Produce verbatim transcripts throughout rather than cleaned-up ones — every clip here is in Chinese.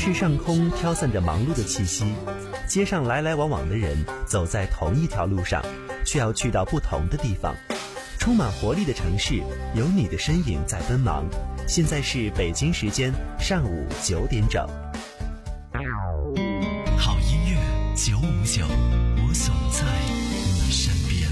市上空飘散着忙碌的气息，街上来来往往的人走在同一条路上，却要去到不同的地方。充满活力的城市，有你的身影在奔忙。现在是北京时间上午九点整。 好音乐九五九，我总在你身边。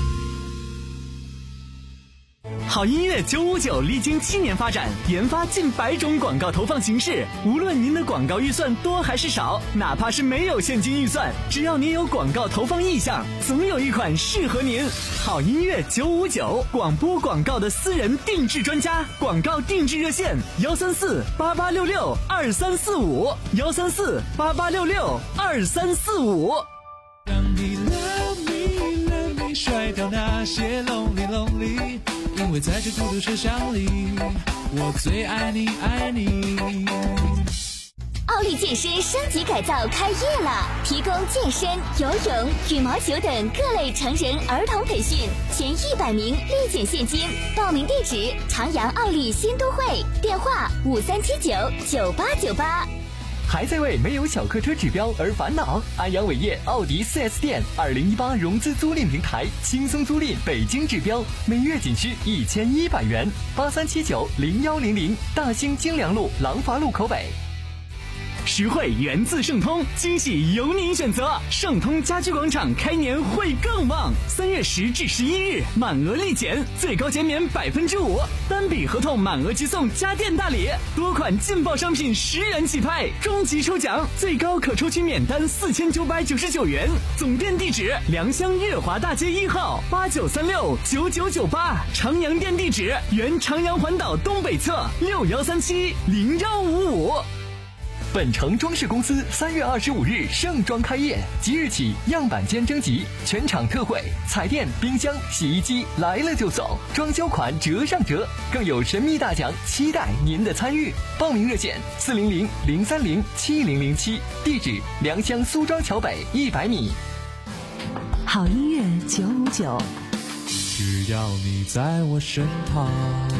好音乐九五九历经七年发展，研发近百种广告投放形式。无论您的广告预算多还是少，哪怕是没有现金预算，只要您有广告投放意向，总有一款适合您。好音乐九五九，广播广告的私人定制专家，广告定制热线幺三四八八六六二三四五幺三四八八六六二三四五。 让你 love me love me 甩掉那些 lonely lonely， 因为在这孤独车厢里，我最爱你爱你。 奥利健身升级改造开业了，提供健身、游泳、羽毛球等各类成人儿童培训，前一百名立减现金。报名地址：长阳奥利新都会，电话五三七九九八九八。 还在为没有小客车指标而烦恼？安阳伟业奥迪 四 S 店二零一八融资租赁平台，轻松租赁北京指标，每月仅需一千一百元。八三七九零幺零零，大兴京良路廊坊路口北。实惠源自盛通，惊喜由您选择。盛通家居广场开年会更旺，三月十至十一日满额立减，最高减免百分之五，单笔合同满额即送家电大礼，多款劲爆商品十元起拍，终极抽奖最高可抽取免单四千九百九十九元。总店地址：良乡悦华大街一号八九三六九九九八，长阳店地址：原长阳环岛东北侧六幺三七零幺五五。本城装饰公司三月二十五日盛装开业，即日起样板间征集，全场特惠，彩电、冰箱、洗衣机来了就走，装修款折上折，更有神秘大奖，期待您的参与。报名热线四零零零三零七零零七，地址良乡苏庄桥北一百米。 好音乐九五九， 只要你在我身旁。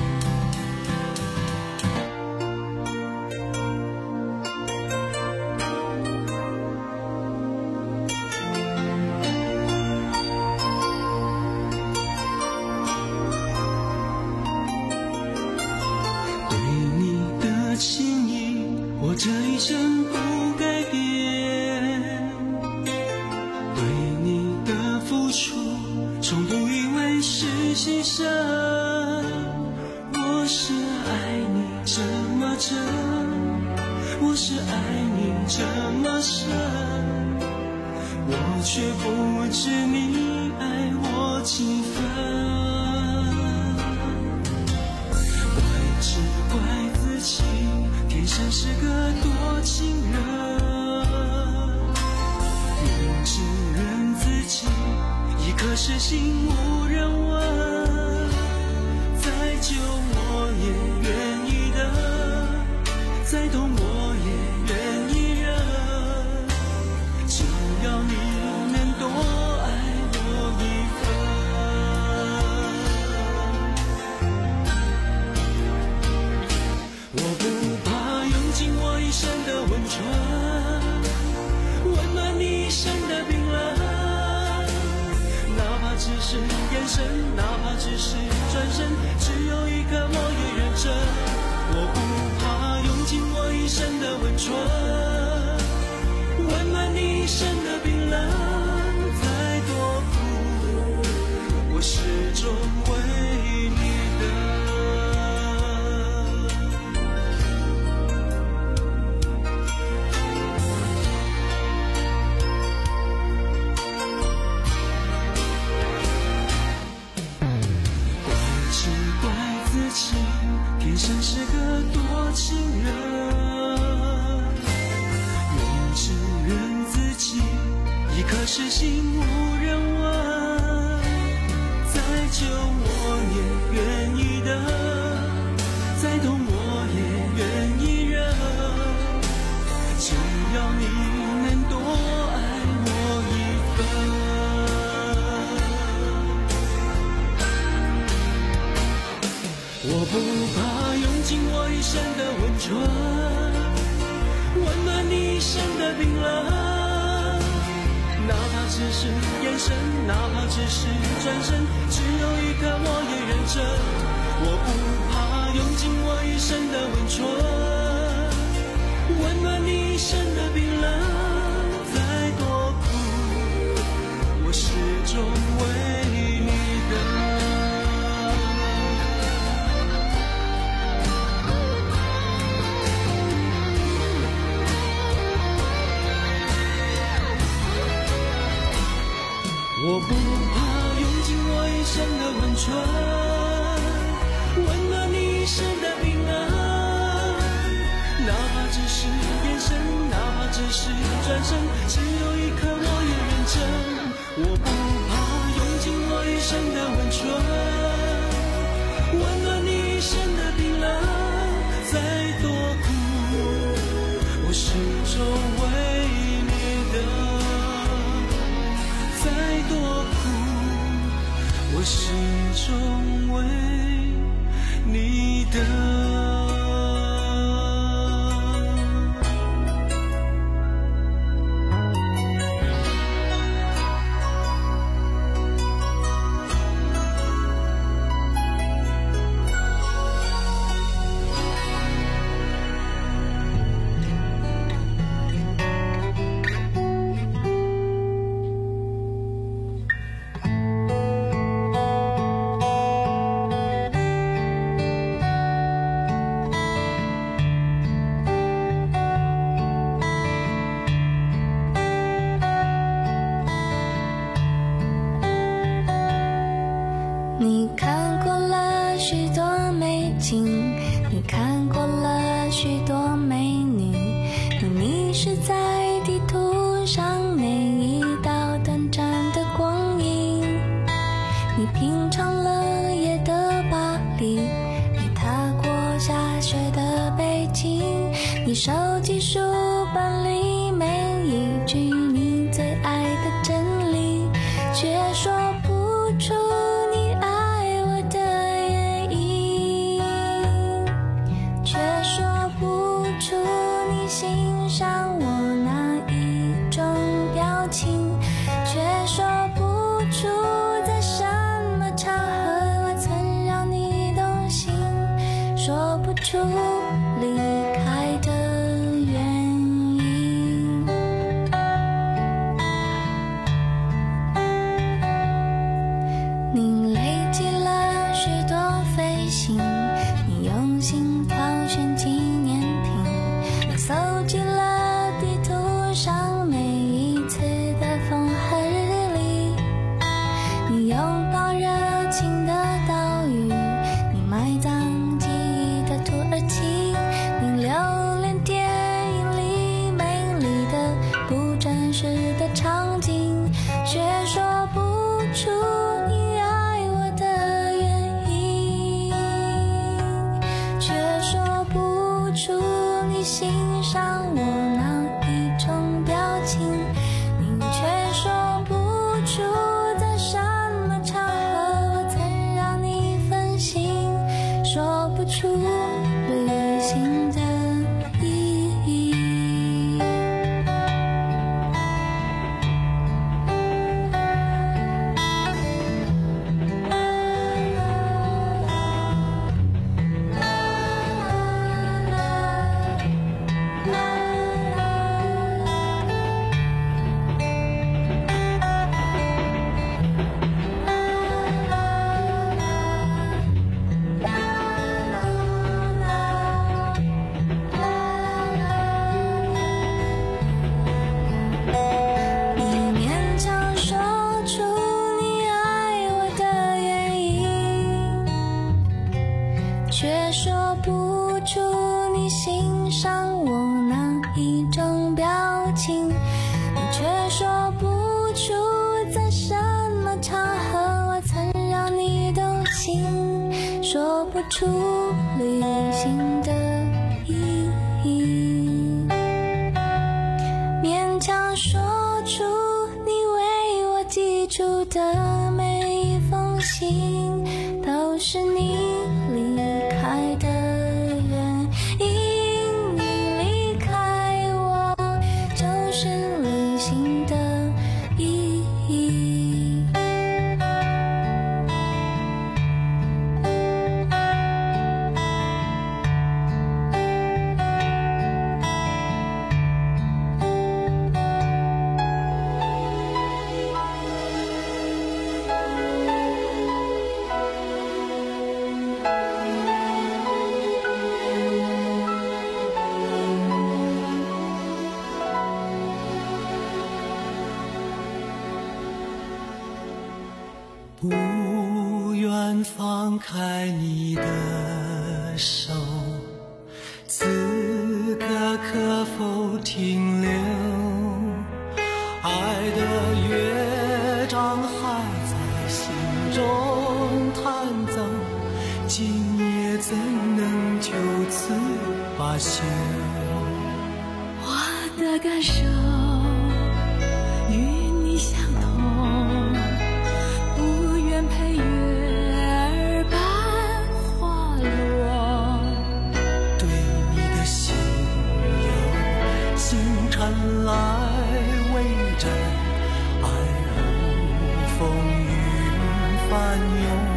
这一生不改变，对你的付出从不以为是牺牲。我是爱你这么真，我是爱你这么深，我却不知你爱我几分。怪只怪自己天生是个多情人，怨只怨自己一颗痴心无人问，再救我也愿意的，再痛我也愿意忍，只要你能多爱我一分。我不怕用尽我一生的温存，温暖你一生的冰冷，哪怕只是眼神，哪怕只是转身，只有一刻我也认真。我不怕用尽我一生的温存，温暖你一生的冰冷，再多苦我始终为你等。天生是个多情人，怨只怨自己一颗痴心无人问，再救我也愿意的，再痛我也愿意忍，只要你能多爱我一分。我不怕用尽我一生的温存， 温暖你一生的冰冷，哪怕只是眼神，哪怕只是转身，只有一刻我也认真。我不怕用尽我一生的温存，温暖你一生的冰冷，再多苦我始终为你等。我不怕用尽我一生的温存，温暖你一生的冰冷，哪怕只是眼神，哪怕只是转身，只有一刻我也认真。我不怕用尽我一生的温存，温暖你一生的冰冷，再多苦我始终为你等。再多苦我始终为你等。 你手机书本里每一句你最爱的真理，却说不出你爱我的原因，却说不出你欣赏我哪一种表情，却说不出在什么场合我曾让你动心，说不出离开的出旅行的意义，勉强说出你为我寄出的每一封信，都是你离开的原因。你离开愿放开你的手，此刻可否停留？爱的乐章还在心中弹奏，今夜怎能就此罢休？ 我的感受与你相同，不愿陪月儿般滑落， 对你的心有星辰来围着，爱如风云翻涌，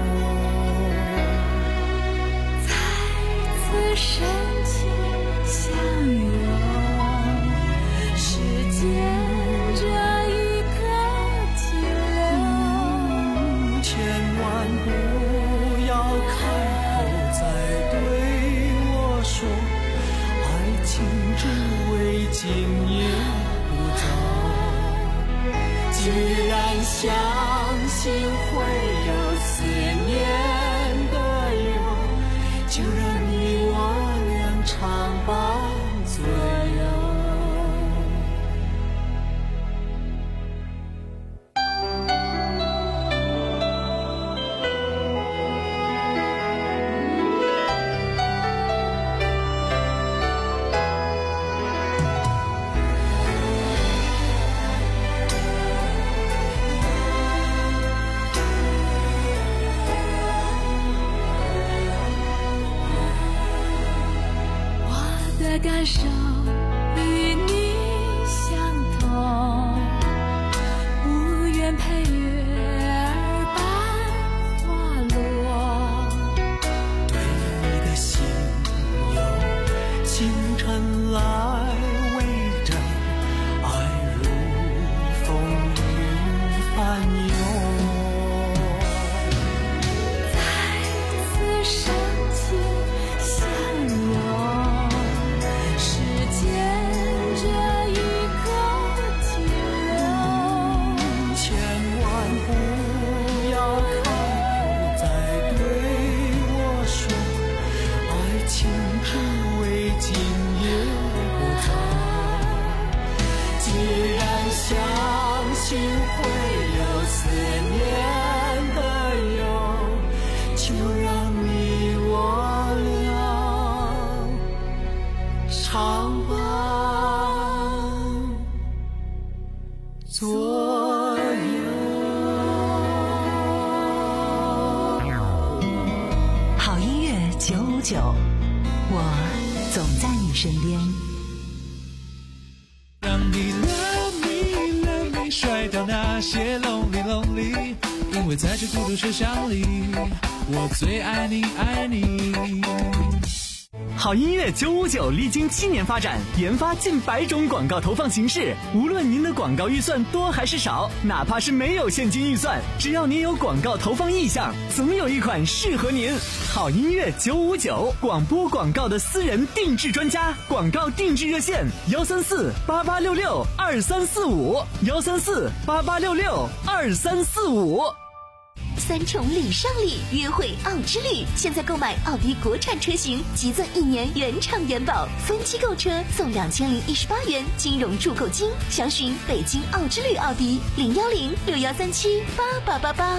再次深情相拥，时间这一刻停留， 千万不要开口再对我说，爱情只为今夜不走。既然相信会有思念的忧，就让你我俩常伴左右。 的感受与你相同，不愿陪月儿般滑落， 对你的心有星辰来围着，爱如风云翻涌， 再次深情相拥，时间这一刻停留， 千万不要开口再对我说，爱情只为今夜不走。既然相信会有思念的忧，就让你我俩常伴左右。 好音乐九五九，我总在你身边。 让你 love me love me 甩掉那些 lonely lonely， 因为在这孤独车厢里，我最爱你爱你。 好音乐九五九历经七年发展，研发近百种广告投放形式。无论您的广告预算多还是少，哪怕是没有现金预算，只要您有广告投放意向，总有一款适合您。好音乐九五九，广播广告的私人定制专家，广告定制热线：幺三四八八六六二三四五，幺三四八八六六二三四五。 三重礼上礼，约会奥之旅。现在购买奥迪国产车型，即赠一年原厂原保，分期购车送两千零一十八元金融助购金。详询北京奥之旅奥迪零幺零六幺三七八八八八。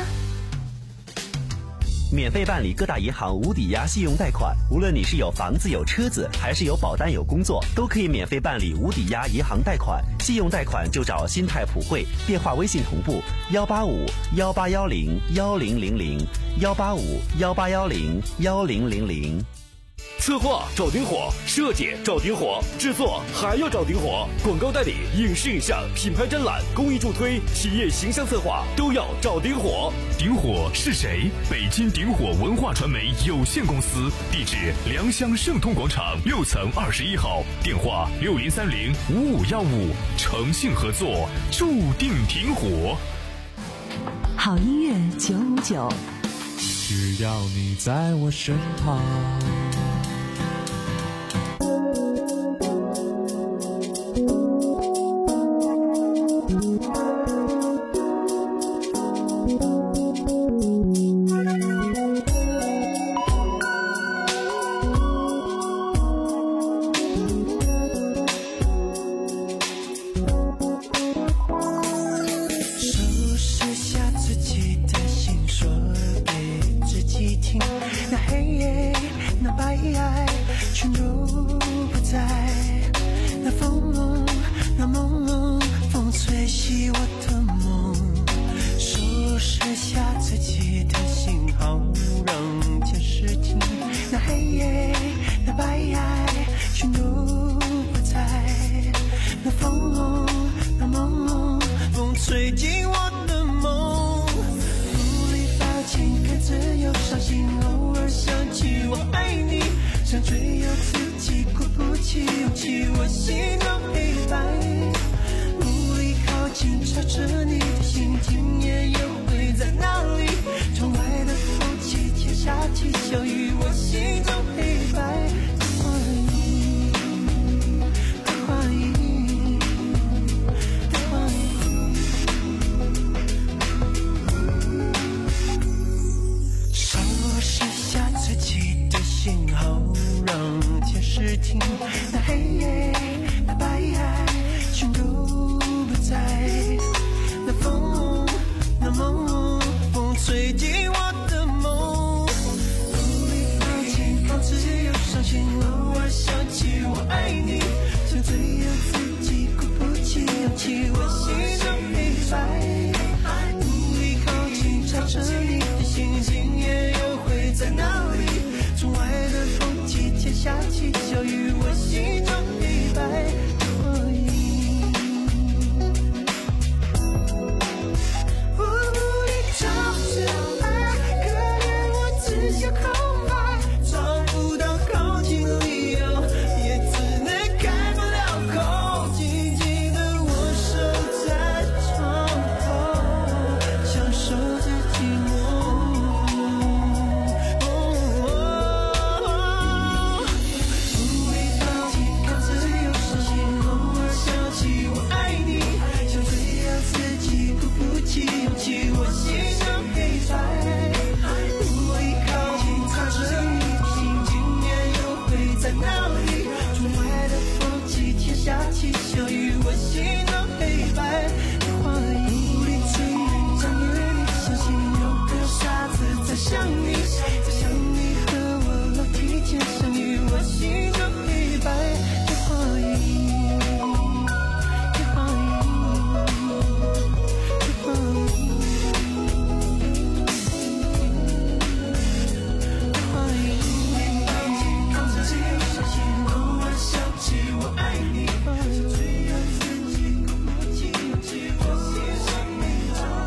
免费办理各大银行无抵押信用贷款，无论你是有房子有车子，还是有保单有工作，都可以免费办理无抵押银行贷款。信用贷款就找新泰普惠，电话微信同步幺八五幺八幺零幺零零零幺八五幺八幺零幺零零零。 策划找顶火，设计找顶火，制作还要找顶火，广告代理、影视影像、品牌展览、公益助推、企业形象策划都要找顶火。 顶火是谁？北京顶火文化传媒有限公司，地址良乡盛通广场六层二十一号，电话六零三零五五幺五，诚信合作，注定顶火。 好音乐九五九， 只要你在我身旁。 全都不在。那风梦，那梦，风吹熄我的梦，收拾下自己的信号，让监视器那黑夜，那白夜，全都不在。那风梦，那梦，风吹进我的梦，无力抱歉，看着又伤心，偶尔想起我爱你，想追又自己鼓不起勇气，我心都黑白，无力靠近，朝着你的心，今夜又会在哪里？窗外的风起，天下起小雨，我心都黑白。听那黑夜，那白夜，全都不在。那风，那梦，风吹进我的梦，无力抱歉，靠自由伤心，偶尔想起我爱你，想追又自己鼓不起勇气，我心都黑白，无力靠近，朝着你的心，今夜又会在哪里？窗外的风起，天下起小雨，我心中黑白的回忆，无力找着爱，可怜我只想空白，找不到靠近的理由，也只能开不了口，静静的我守在窗口，享受着寂寞。想你，再想你和我楼梯间相遇，我心中黑白的画影，的画影，的画影，的画影。靠着自由伤心，偶尔想起我爱你，想追又自己鼓不起勇气，我心中黑白。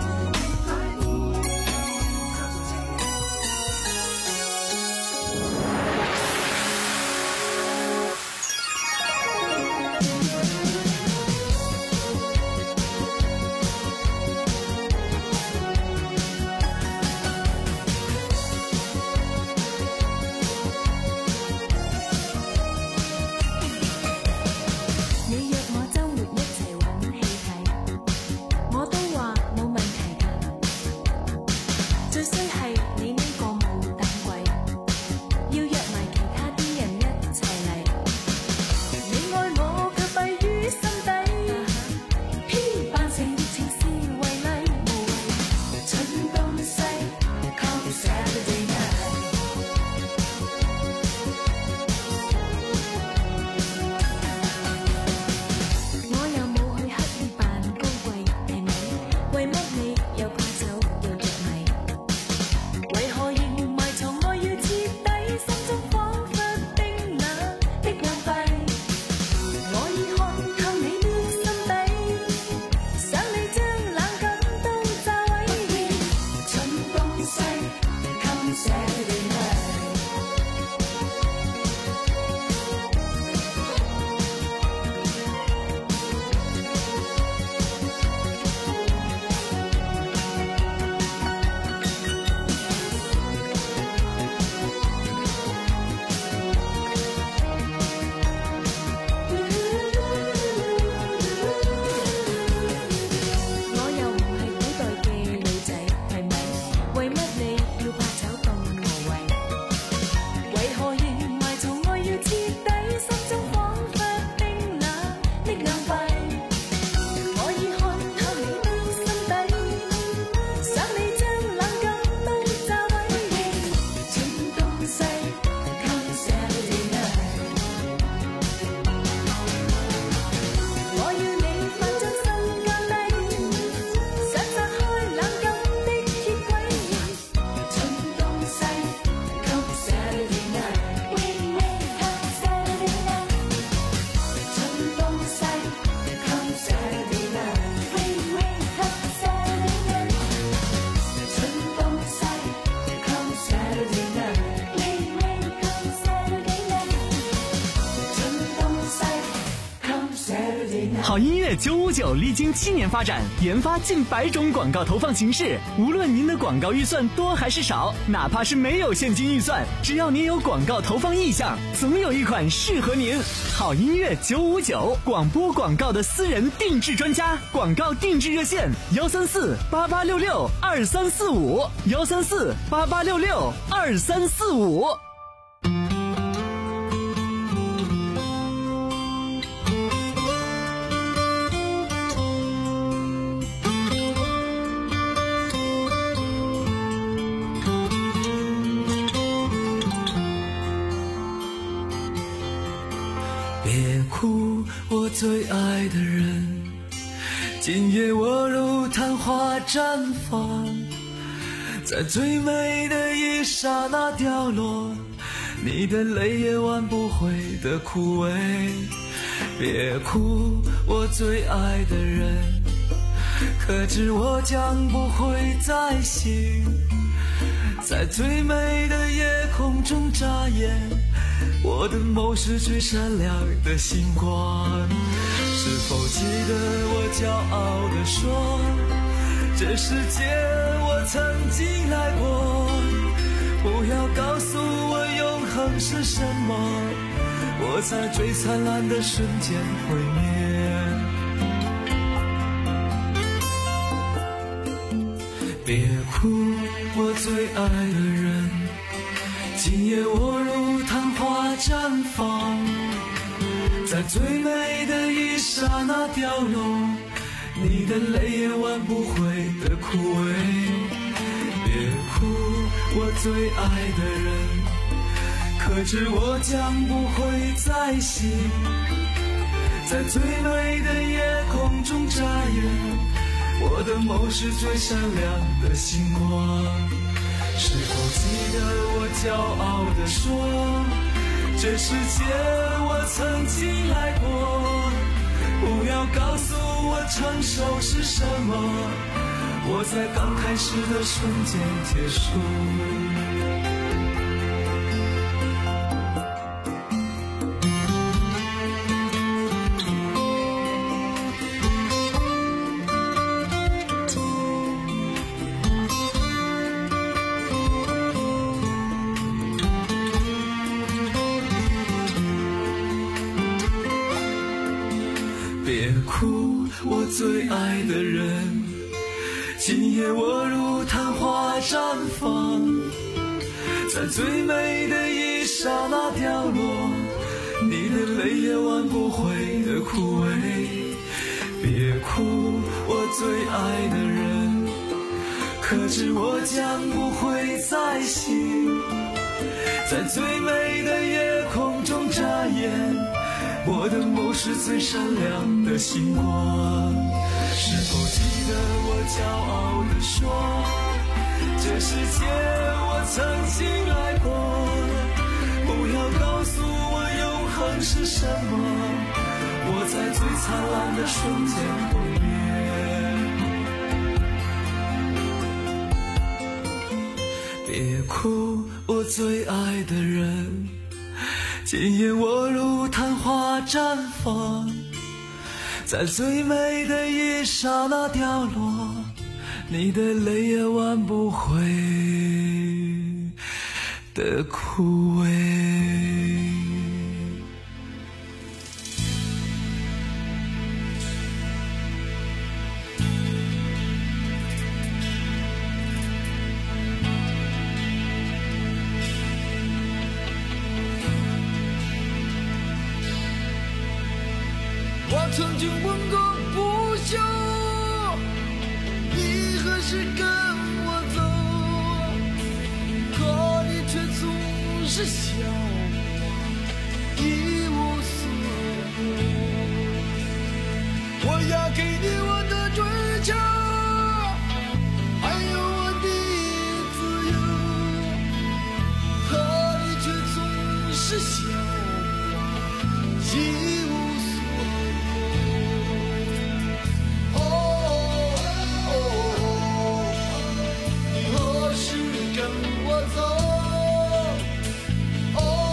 為乜你要怕醜動我？ 好音乐九五九历经七年发展，研发近百种广告投放形式。无论您的广告预算多还是少，哪怕是没有现金预算，只要您有广告投放意向，总有一款适合您。好音乐九五九，广播广告的私人定制专家，广告定制热线：幺三四八八六六二三四五，幺三四八八六六二三四五。 别哭，我最爱的人，今夜我如昙花绽放，在最美的一刹那掉落，你的泪也挽不回的枯萎。别哭，我最爱的人，可知我将不会再醒，在最美的夜空中眨眼，我的眸是最闪亮的星光。是否记得我骄傲地说，这世界我曾经来过，不要告诉我永恒是什么，我在最灿烂的瞬间毁灭。别哭，我最爱的人，今夜我如昙花绽放，在最美的一刹那掉落，你的泪也挽不回的枯萎。别哭，我最爱的人，可知我将不会再醒，在最美的夜空中眨眼，我的眸是最闪亮的星光。是否记得我骄傲地说，这世界我曾经来过，不要告诉我成熟是什么，我在刚开始的瞬间结束。别哭，我最爱的人，今夜我如昙花绽放，在最美的一刹那掉落，你的泪也挽不回的枯萎。别哭，我最爱的人，可知我将不会再醒，在最美的夜空中眨眼，我的眸是最闪亮的星光。是否记得我骄傲地说，这世界我曾经来过，不要告诉我永恒是什么，我在最灿烂的瞬间毁灭。别哭，我最爱的人，今夜我如昙花绽放，在最美的一刹那掉落，你的泪也挽不回的枯萎。 我曾经问个不休，你何时跟我走？可你却总是笑我一无所有。我要给你我的追求，还有我的自由，可你却总是笑我一无所有。跟我走，哦。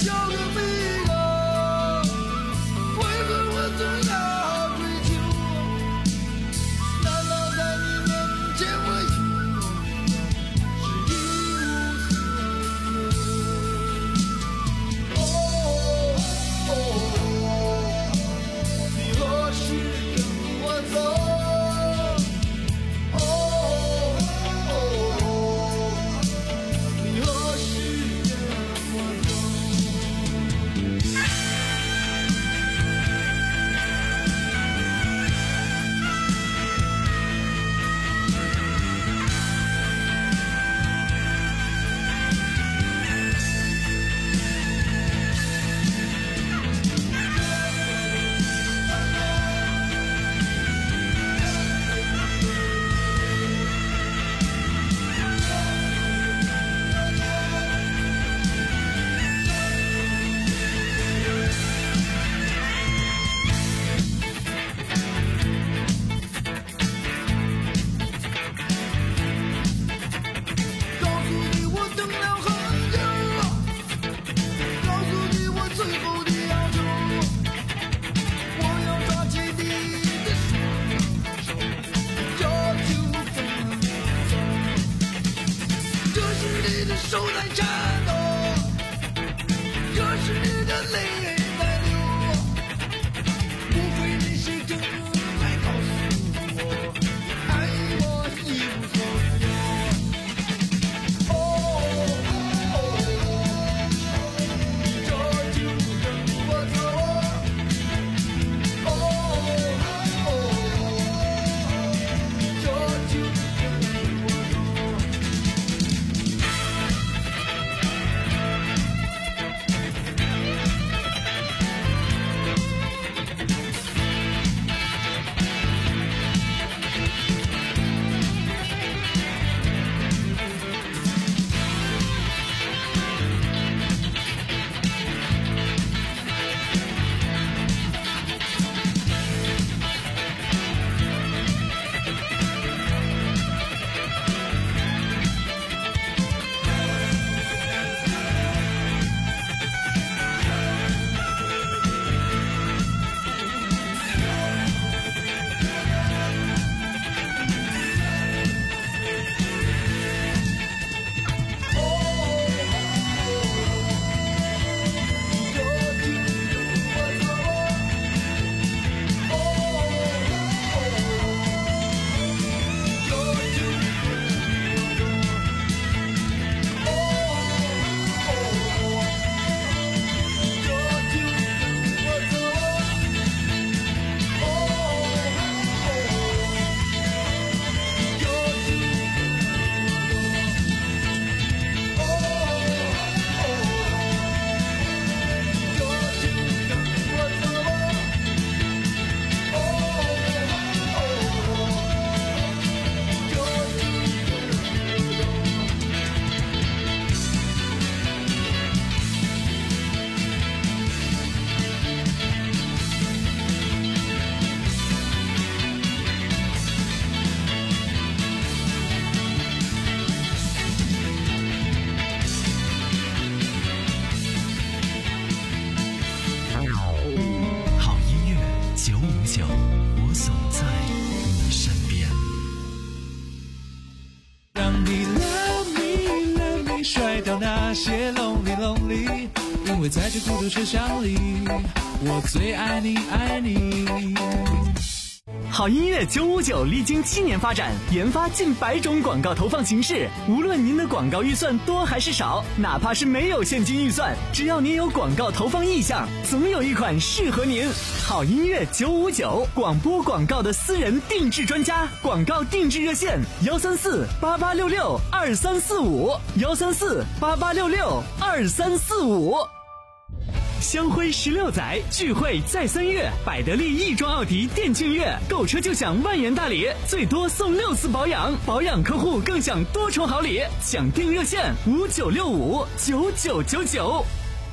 些 lonely lonely， 因为在这孤独车厢里，我最爱你爱你。 好音乐九五九历经七年发展，研发近百种广告投放形式。无论您的广告预算多还是少，哪怕是没有现金预算，只要您有广告投放意向，总有一款适合您。好音乐九五九，广播广告的私人定制专家，广告定制热线幺三四八八六六二三四五幺三四八八六六二三四五。香辉十六载，聚会在三月，百得利亦庄奥迪店庆月，购车就享万元大礼，最多送六次保养，保养客户更享多重好礼。抢订热线五九六五九九九九。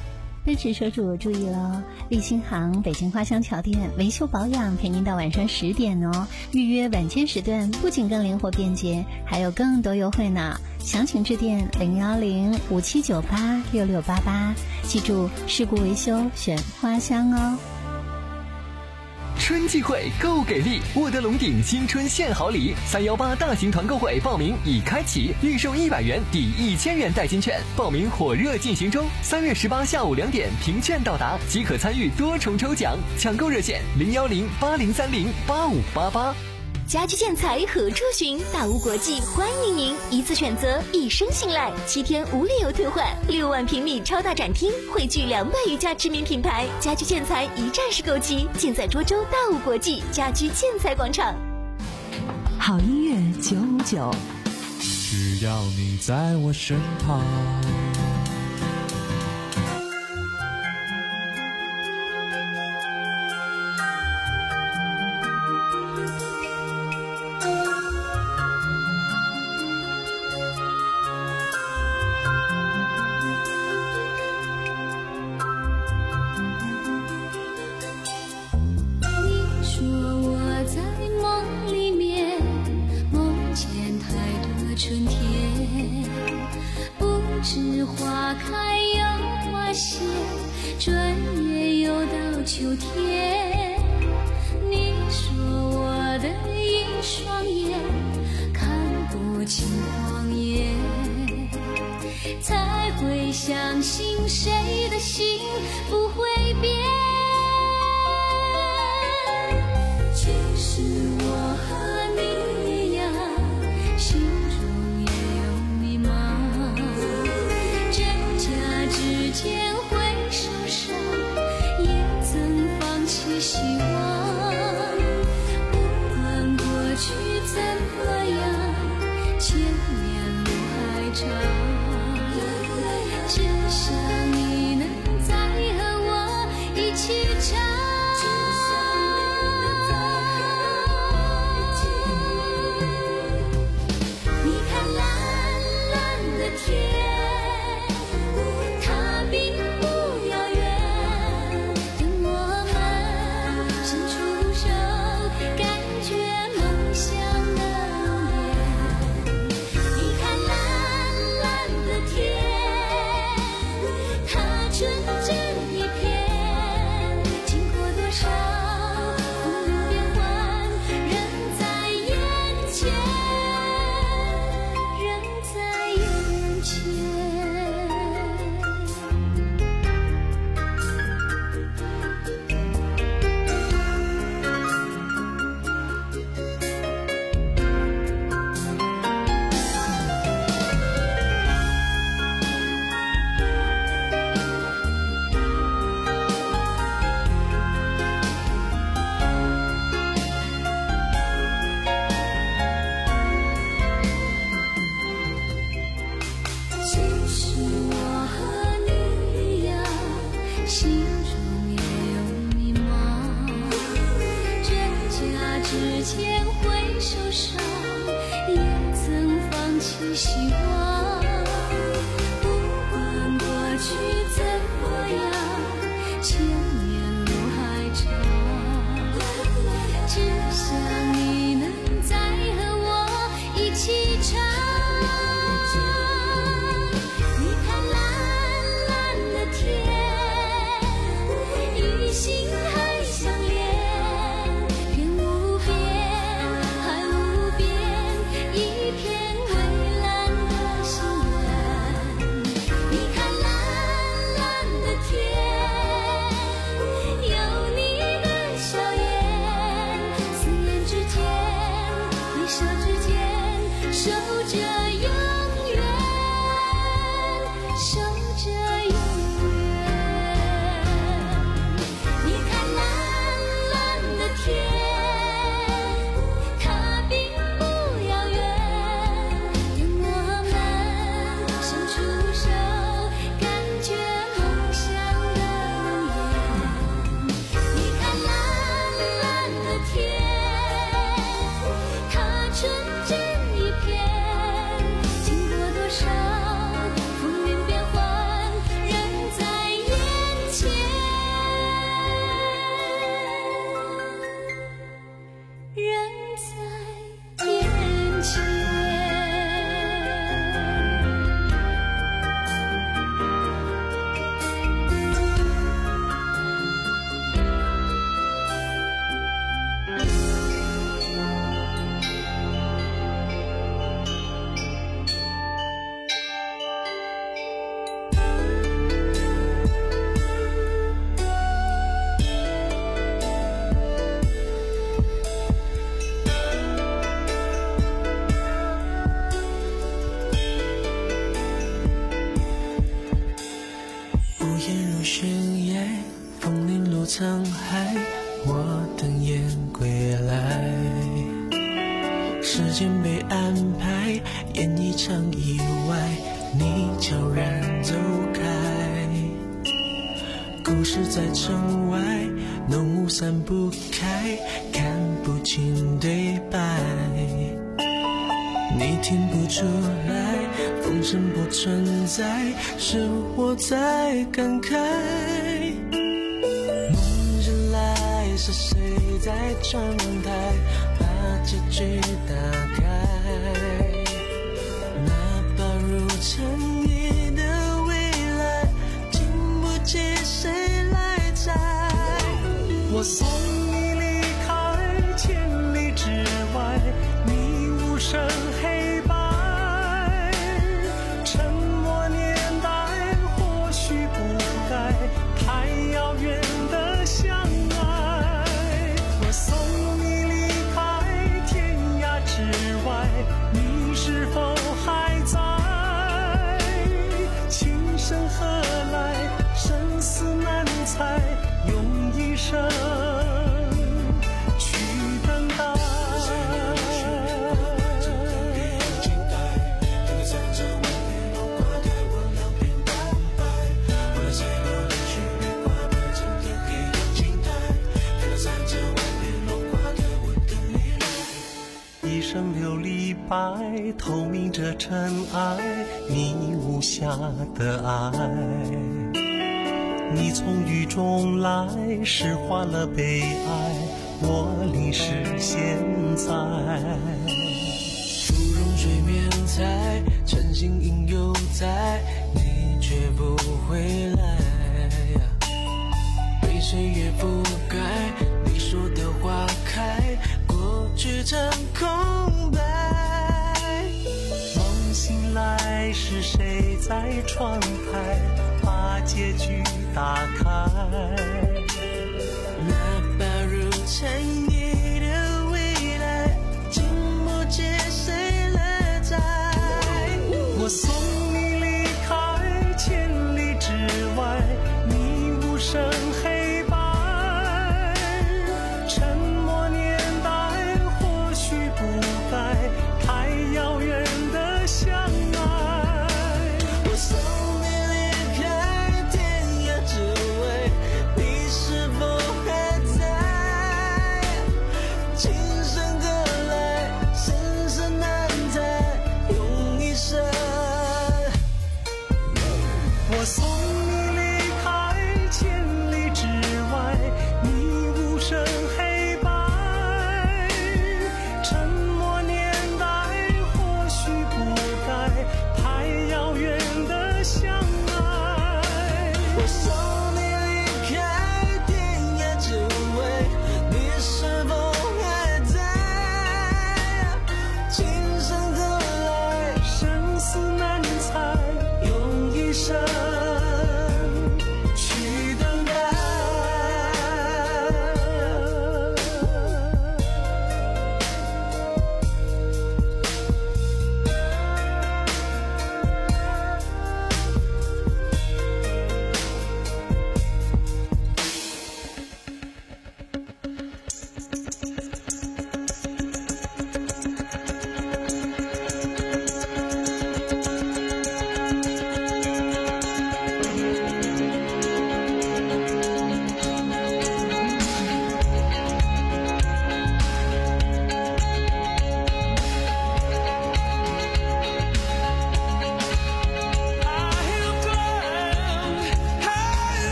奔驰车主注意了，立新行北京花乡桥店维修保养陪您到晚上十点哦。预约晚间时段不仅更灵活便捷，还有更多优惠呢。详情致电零幺零五七九八六六八八，记住事故维修选花乡哦。 春季会购给力，沃德龙鼎新春献好礼，三幺八大型团购会报名已开启，预售一百元抵一千元代金券，报名火热进行中。三月十八下午两点凭券到达即可参与多重抽奖，抢购热线零幺零八零三零八五八八。 家居建材何处寻？大屋国际欢迎您，一次选择，一生信赖，七天无理由退换，六万平米超大展厅，汇聚两百余家知名品牌，家居建材一站式购齐，尽在涿州大屋国际家居建材广场。 好音乐九五九， 只要你在我身旁。 烟入悬崖，风铃落沧海，我等雁归来。时间被安排，演一场意外，你悄然走开。故事在城外，浓雾散不开，看不清对白。你听不出来，风声不存在，是我在感慨。梦醒来，是谁在窗台把结局打开？哪怕如尘埃的未来，经不起谁来摘。我送你离开千里之外，你无声黑白，沉默年代或许不该太遥远的相爱。我送你离开天涯之外，你是否还在？情深何来，生死难猜，用一生去等待。一生琉璃白，透明着尘埃，你无瑕的爱。你从雨中来，诗化了悲哀，我淋湿现在。芙蓉水面采，晨星影犹在，你却不回来。被岁月覆盖，你说的花开，过去成空白。梦醒来，是谁在窗台把结局打开？哪怕如尘埃的未来，经不起谁来摘。我送你离开千里之外，你无声黑白，沉默年代或许不该太遥远的相爱。我送你离开天涯之外，你是否还在？情深何来，生死难猜，用一生。我送你离开千里之外，你无声黑白，沉默年代或许不该太遥远的相爱。我送你离开天涯之外，你是否还在？情深何来，生死难猜，用一生去等待。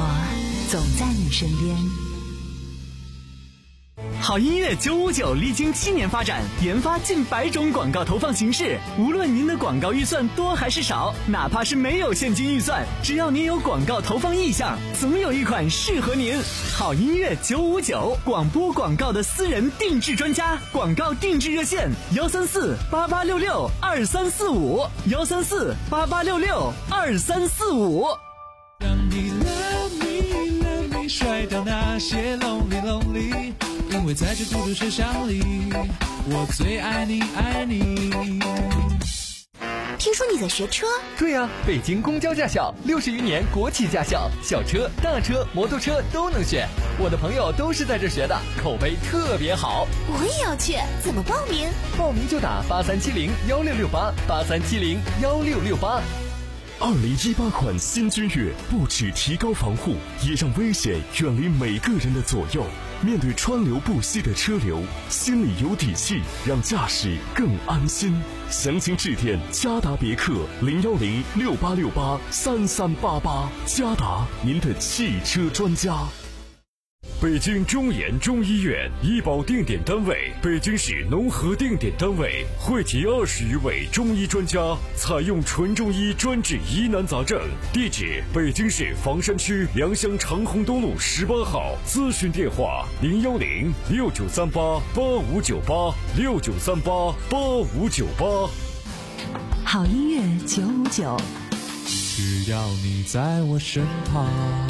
我总在你身边。 好音乐九五九历经七年发展，研发近百种广告投放形式。无论您的广告预算多还是少，哪怕是没有现金预算，只要您有广告投放意向，总有一款适合您。好音乐九五九，广播广告的私人定制专家，广告定制热线幺三四八八六六二三四五幺三四八八六六二三四五。 让你 love me love me 甩掉那些 lonely lonely， 因为在这孤独车厢里，我最爱你爱你。 听说你在学车？ 对呀、啊，北京公交驾校六十余年国企驾校，小车、大车、摩托车都能选。我的朋友都是在这学的，口碑特别好。 我也要去，怎么报名？ 报名就打八三七零幺六六八八三七零幺六六八。 二零一八款新君越不只提高防护，也让危险远离每个人的左右。面对川流不息的车流，心里有底气，让驾驶更安心。详情致电嘉达别克零幺零六八六八三三八八，嘉达您的汽车专家。 北京中研中医院医保定点单位，北京市农合定点单位，汇集二十余位中医专家，采用纯中医专治疑难杂症。地址：北京市房山区良乡长虹东路十八号。咨询电话：零幺零六九三八八五九八六九三八八五九八。 好音乐九五九， 只要你在我身旁。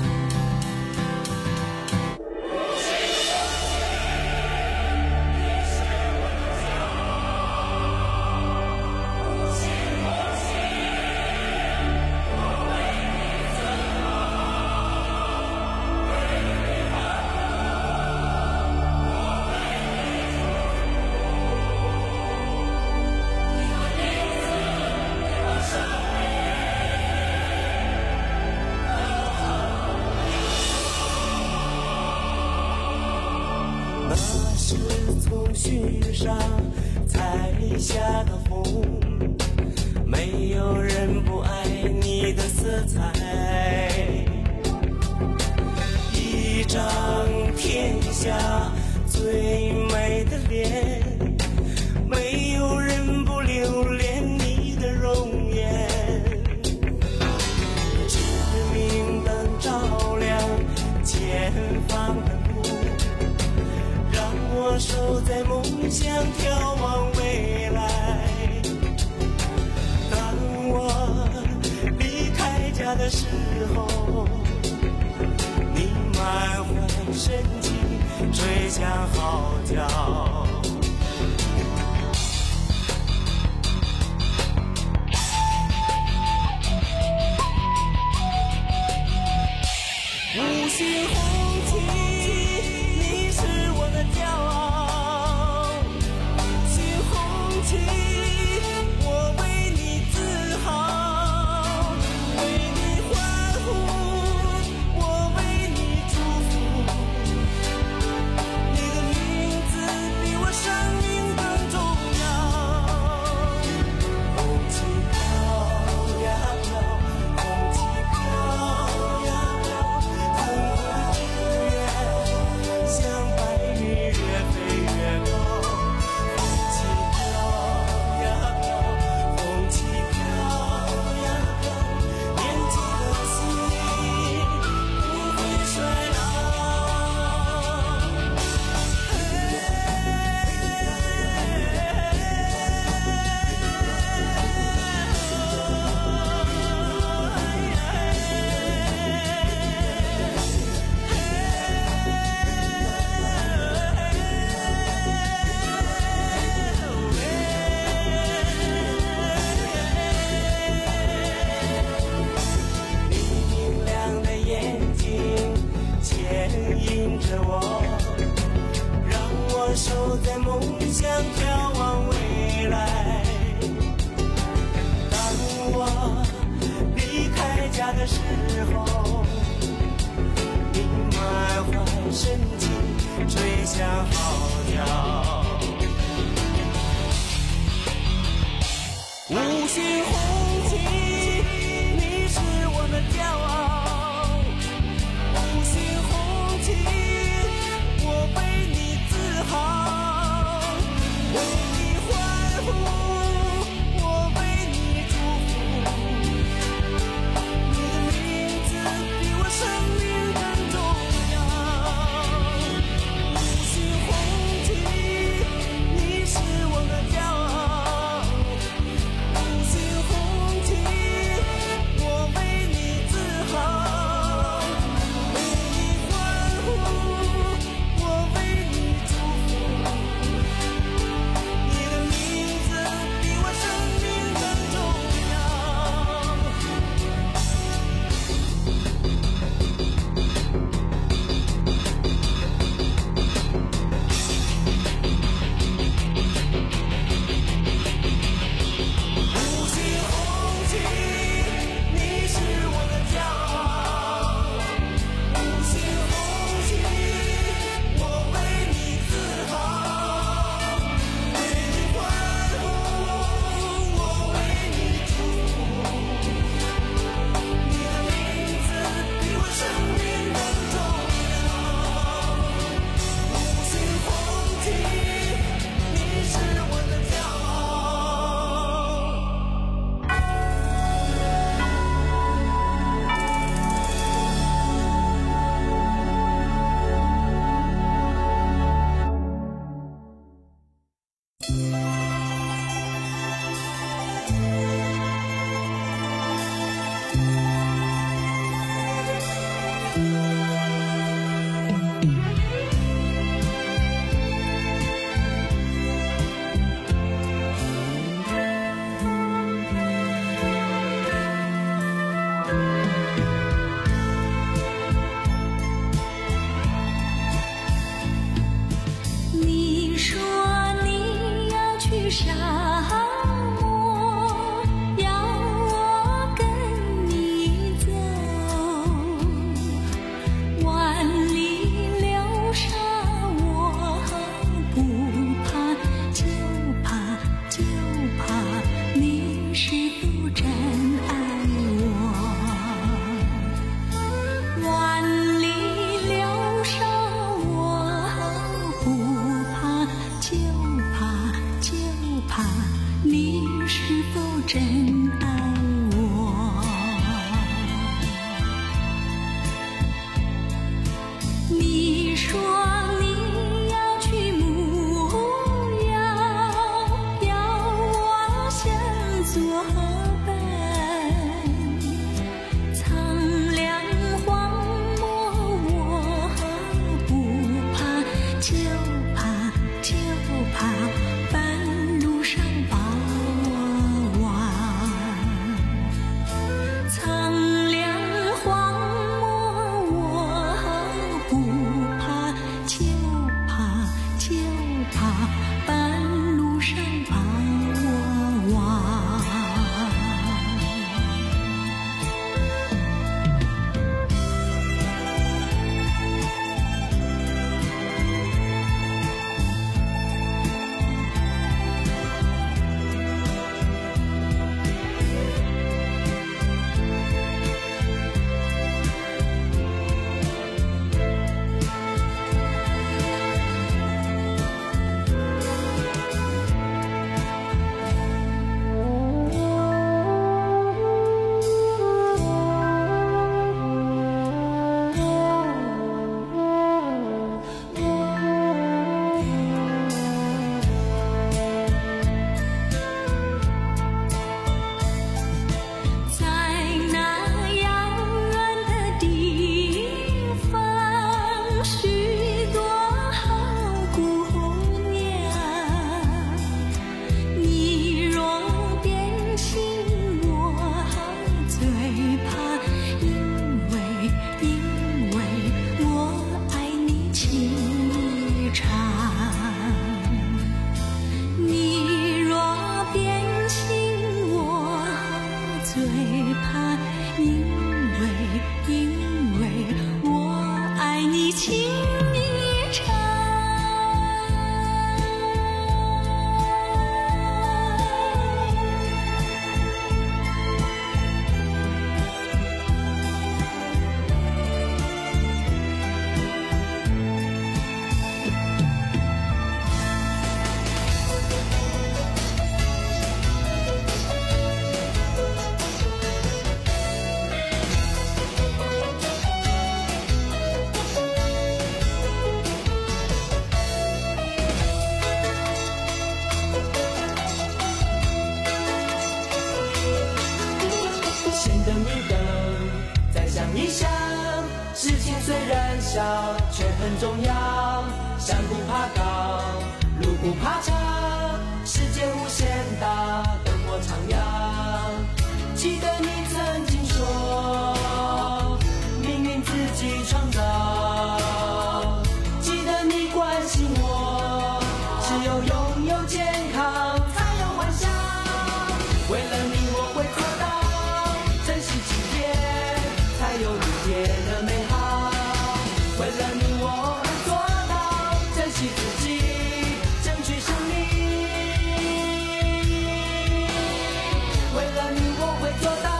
雪上采下的红，没有人不爱你的色彩。一张天下最美的脸，没有人不留恋你的容颜。指明灯照亮前方的路，让我守在梦想眺望未来。当我离开家的时候，你满怀深情吹响号角。五星红旗，你是我的骄傲。五星红旗，我为你自豪，为你欢呼，我为你祝福。你的名字比我生命更重要。红旗飘呀飘，红旗飘呀飘。像白云越飞越高，红旗飘呀飘，红旗飘呀飘，年轻的心不会衰老。明亮的眼睛牵引着我，让我守在梦想眺望未来。当我离开家的时候，你满怀深情吹响号角。五星红旗，你是我的骄傲。 万里流沙，我不怕，就怕就怕你是否真爱我。你说你要去牧羊，要我先作伴。苍凉荒漠我不怕，就怕就怕半路上把我忘。苍凉荒漠我不怕，就怕就怕半路上把我忘。 却很重要，山不怕高，路不怕长，世界无限大，跟我徜徉。记得你曾经说，命运自己创造。记得你关心我，只有拥有健康，才有幻想。为了你我会做到，珍惜今天，才有明天的美好。为了你我会做到，珍惜自己，争取胜利。为了你我会做到。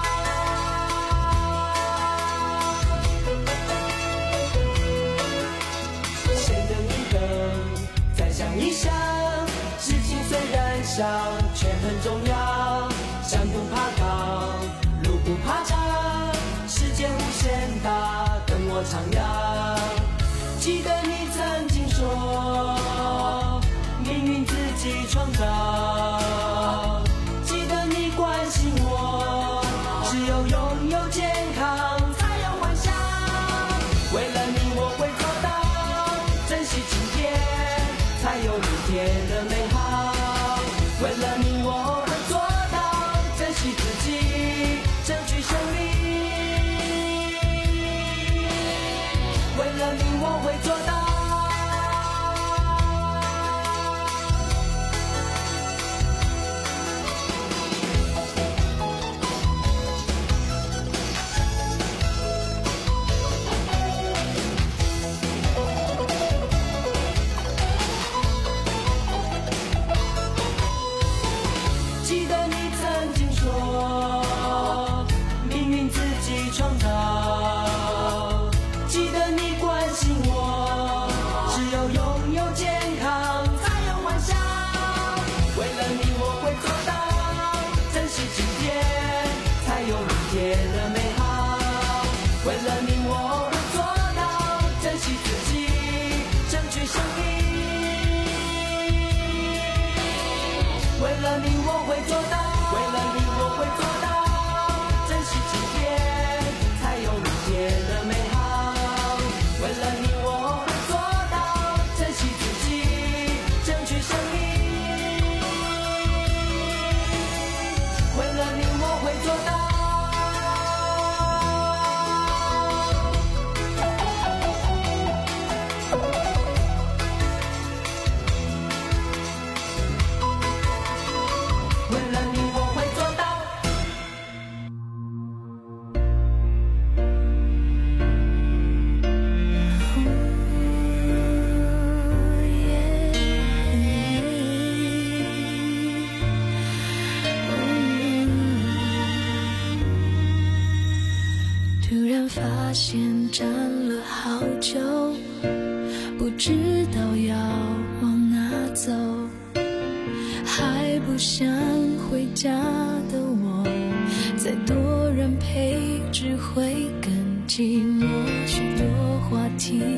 先等一等，再想一想，事情虽然小，却很重要。山不怕高，路不怕长，世界无限大，跟我徜徉。记得你曾经说，命运自己创造。记得你关心我，只有拥有健康，才有幻想。为了你我会做到，珍惜今天，才有明天的美好。为了你我会做到，珍惜自己，争取胜利。为了你我会做到。记得你曾经说，命运自己创造。 发现站了好久，不知道要往哪走，还不想回家的我，再多人陪只会更寂寞。许多话题